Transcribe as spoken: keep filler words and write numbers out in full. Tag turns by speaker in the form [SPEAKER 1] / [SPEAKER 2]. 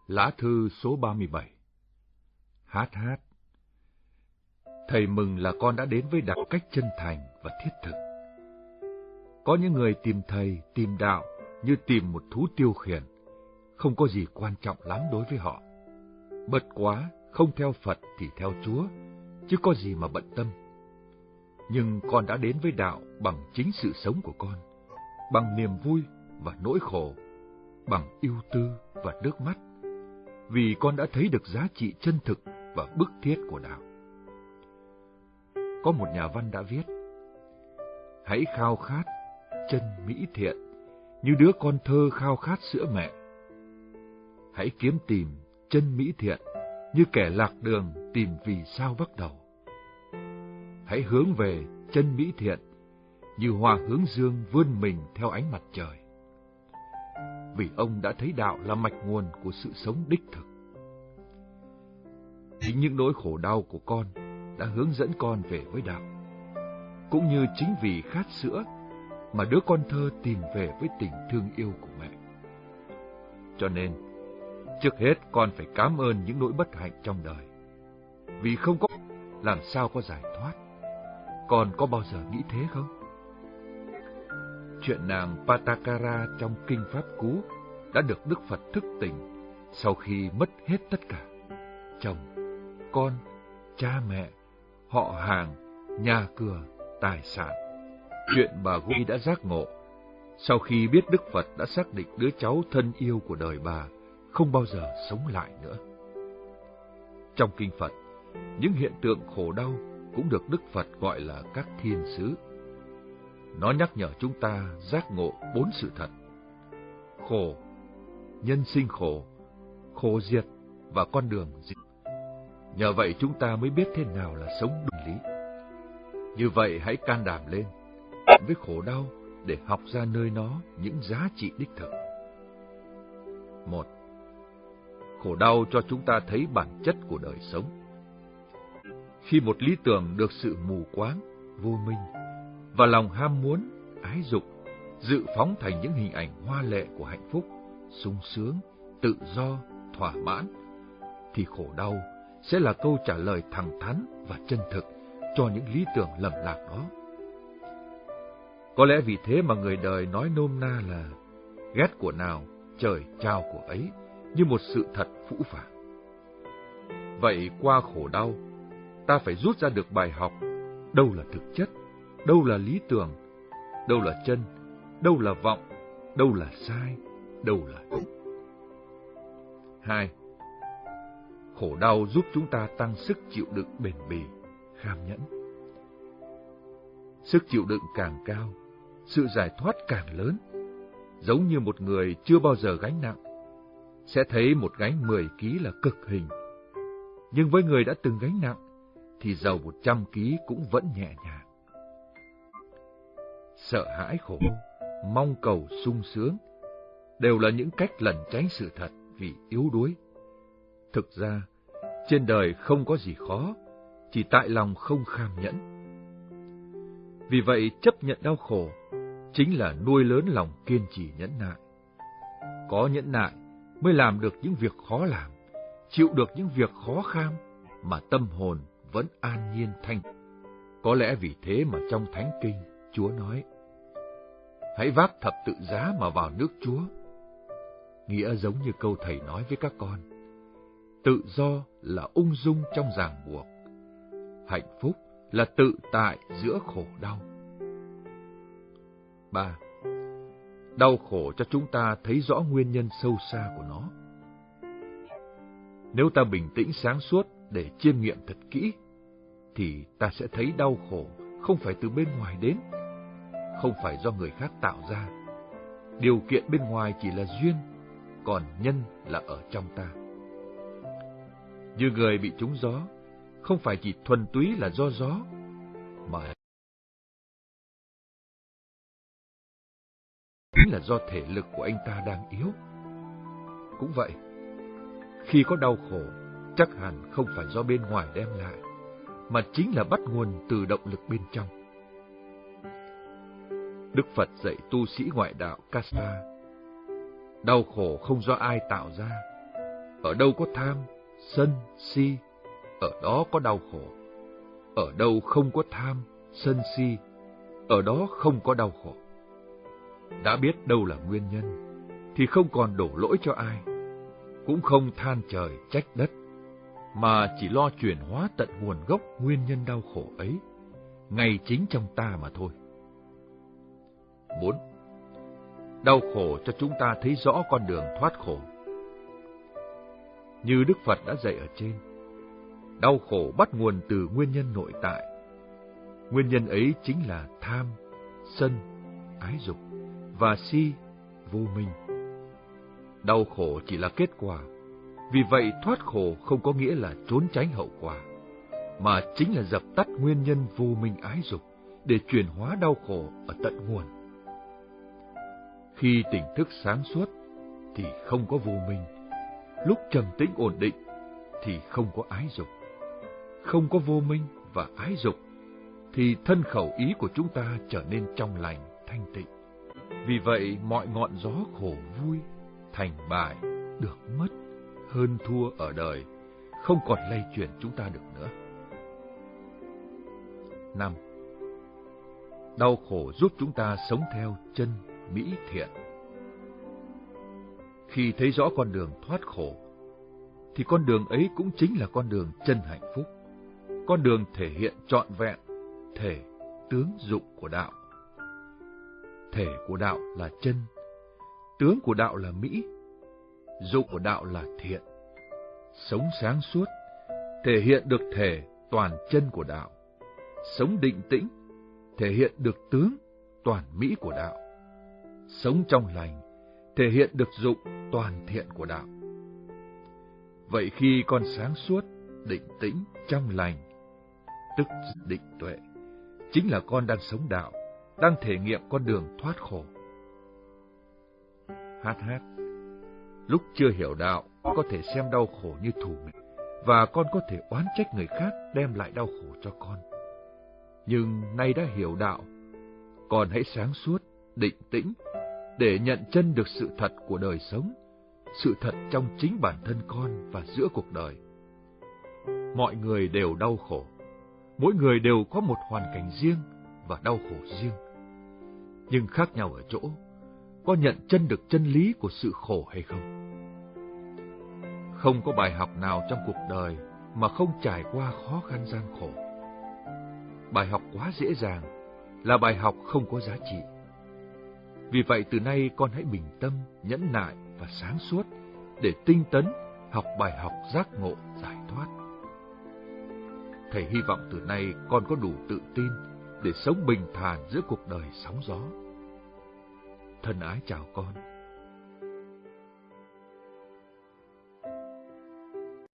[SPEAKER 1] Lá thư số ba mươi bảy. Hát hát. Thầy mừng là con đã đến với đạo cách chân thành và thiết thực. Có những người tìm thầy, tìm đạo như tìm một thú tiêu khiển, không có gì quan trọng lắm đối với họ. Bất quá, không theo Phật thì theo Chúa, chứ có gì mà bận tâm. Nhưng con đã đến với đạo bằng chính sự sống của con, bằng niềm vui và nỗi khổ, bằng ưu tư và nước mắt, vì con đã thấy được giá trị chân thực và bức thiết của đạo. Có một nhà văn đã viết: hãy khao khát chân mỹ thiện như đứa con thơ khao khát sữa mẹ. Hãy kiếm tìm chân mỹ thiện như kẻ lạc đường tìm vì sao bắt đầu. Hãy hướng về chân mỹ thiện như hoa hướng dương vươn mình theo ánh mặt trời. Vì ông đã thấy đạo là mạch nguồn của sự sống đích thực. Chính những nỗi khổ đau của con đã hướng dẫn con về với đạo, cũng như chính vì khát sữa mà đứa con thơ tìm về với tình thương yêu của mẹ. Cho nên, trước hết con phải cảm ơn những nỗi bất hạnh trong đời, vì không có làm sao có giải thoát. Con có bao giờ nghĩ thế không? Chuyện nàng Patakara trong Kinh Pháp Cú đã được Đức Phật thức tỉnh sau khi mất hết tất cả: chồng, con, cha mẹ, họ hàng, nhà cửa, tài sản. Chuyện bà Gui đã giác ngộ sau khi biết Đức Phật đã xác định đứa cháu thân yêu của đời bà không bao giờ sống lại nữa. Trong Kinh Phật, những hiện tượng khổ đau cũng được Đức Phật gọi là các thiên sứ. Nó nhắc nhở chúng ta giác ngộ bốn sự thật: khổ, nhân sinh khổ, khổ diệt và con đường diệt. Nhờ vậy chúng ta mới biết thế nào là sống đúng lý. Như vậy hãy can đảm lên với khổ đau để học ra nơi nó những giá trị đích thực. Một, khổ đau cho chúng ta thấy bản chất của đời sống. Khi một lý tưởng được sự mù quáng, vô minh và lòng ham muốn, ái dục dự phóng thành những hình ảnh hoa lệ của hạnh phúc, sung sướng, tự do, thỏa mãn, thì khổ đau sẽ là câu trả lời thẳng thắn và chân thực cho những lý tưởng lầm lạc đó. Có lẽ vì thế mà người đời nói nôm na là ghét của nào, trời trao của ấy, như một sự thật phũ phàng. Vậy qua khổ đau, ta phải rút ra được bài học: đâu là thực chất, đâu là lý tưởng, đâu là chân, đâu là vọng, đâu là sai, đâu là đúng. Hai, khổ đau giúp chúng ta tăng sức chịu đựng bền bỉ, kham nhẫn. Sức chịu đựng càng cao, sự giải thoát càng lớn. Giống như một người chưa bao giờ gánh nặng, sẽ thấy một gánh mười ký là cực hình. Nhưng với người đã từng gánh nặng, thì dầu một trăm ký cũng vẫn nhẹ nhàng. Sợ hãi khổ, mong cầu sung sướng, đều là những cách lẩn tránh sự thật vì yếu đuối. Thực ra, trên đời không có gì khó, chỉ tại lòng không kham nhẫn. Vì vậy, chấp nhận đau khổ chính là nuôi lớn lòng kiên trì nhẫn nại. Có nhẫn nại mới làm được những việc khó làm, chịu được những việc khó kham, mà tâm hồn vẫn an nhiên thanh. Có lẽ vì thế mà trong Thánh Kinh, Chúa nói: hãy vác thập tự giá mà vào nước Chúa. Nghĩa giống như câu Thầy nói với các con: tự do là ung dung trong ràng buộc, hạnh phúc là tự tại giữa khổ đau. Ba, đau khổ cho chúng ta thấy rõ nguyên nhân sâu xa của nó. Nếu ta bình tĩnh sáng suốt để chiêm nghiệm thật kỹ, thì ta sẽ thấy đau khổ không phải từ bên ngoài đến, không phải do người khác tạo ra. Điều kiện bên ngoài chỉ là duyên, còn nhân là ở trong ta. Như người bị trúng gió, không phải chỉ thuần túy là do gió, mà chính là do thể lực của anh ta đang yếu. Cũng vậy, khi có đau khổ, chắc hẳn không phải do bên ngoài đem lại, mà chính là bắt nguồn từ động lực bên trong. Đức Phật dạy tu sĩ ngoại đạo Kasta: đau khổ không do ai tạo ra, ở đâu có tham, sân, si, ở đó có đau khổ. Ở đâu không có tham, sân, si, ở đó không có đau khổ. Đã biết đâu là nguyên nhân, thì không còn đổ lỗi cho ai, cũng không than trời trách đất, mà chỉ lo chuyển hóa tận nguồn gốc nguyên nhân đau khổ ấy, ngay chính trong ta mà thôi. Bốn. Đau khổ cho chúng ta thấy rõ con đường thoát khổ. Như Đức Phật đã dạy ở trên, đau khổ bắt nguồn từ nguyên nhân nội tại. Nguyên nhân ấy chính là tham, sân, ái dục và si, vô minh. Đau khổ chỉ là kết quả, vì vậy thoát khổ không có nghĩa là trốn tránh hậu quả, mà chính là dập tắt nguyên nhân vô minh ái dục để chuyển hóa đau khổ ở tận nguồn. Khi tỉnh thức sáng suốt thì không có vô minh, lúc trầm tĩnh ổn định thì không có ái dục. Không có vô minh và ái dục thì thân khẩu ý của chúng ta trở nên trong lành, thanh tịnh. Vì vậy mọi ngọn gió khổ vui, thành bại, được mất, hơn thua ở đời không còn lay chuyển chúng ta được nữa. Năm. Đau khổ giúp chúng ta sống theo chân, mỹ, thiện. Khi thấy rõ con đường thoát khổ, thì con đường ấy cũng chính là con đường chân hạnh phúc, con đường thể hiện trọn vẹn thể, tướng, dụng của đạo. Thể của đạo là chân, tướng của đạo là mỹ, dụng của đạo là thiện. Sống sáng suốt, thể hiện được thể toàn chân của đạo. Sống định tĩnh, thể hiện được tướng toàn mỹ của đạo. Sống trong lành, thể hiện được dụng toàn thiện của đạo. Vậy khi con sáng suốt, định tĩnh, trong lành, tức định tuệ, chính là con đang sống đạo, đang thể nghiệm con đường thoát khổ. Hát hát. Lúc chưa hiểu đạo, có thể xem đau khổ như thù nghịch, và con có thể oán trách người khác đem lại đau khổ cho con. Nhưng nay đã hiểu đạo, con hãy sáng suốt, định tĩnh, để nhận chân được sự thật của đời sống, sự thật trong chính bản thân con và giữa cuộc đời. Mọi người đều đau khổ, mỗi người đều có một hoàn cảnh riêng và đau khổ riêng. Nhưng khác nhau ở chỗ, có nhận chân được chân lý của sự khổ hay không? Không có bài học nào trong cuộc đời mà không trải qua khó khăn gian khổ. Bài học quá dễ dàng là bài học không có giá trị. Vì vậy từ nay con hãy bình tâm, nhẫn nại và sáng suốt để tinh tấn học bài học giác ngộ giải thoát. Thầy hy vọng từ nay con có đủ tự tin để sống bình thản giữa cuộc đời sóng gió. Thân ái chào con.